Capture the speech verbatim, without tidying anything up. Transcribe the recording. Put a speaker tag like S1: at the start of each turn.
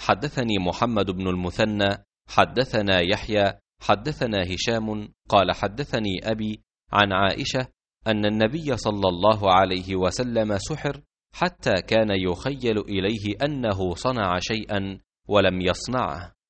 S1: حدثني محمد بن المثنى حدثنا يحيى حدثنا هشام قال حدثني أبي عن عائشة أن النبي صلى الله عليه وسلم سحر حتى كان يخيل إليه أنه صنع شيئا ولم يصنعه.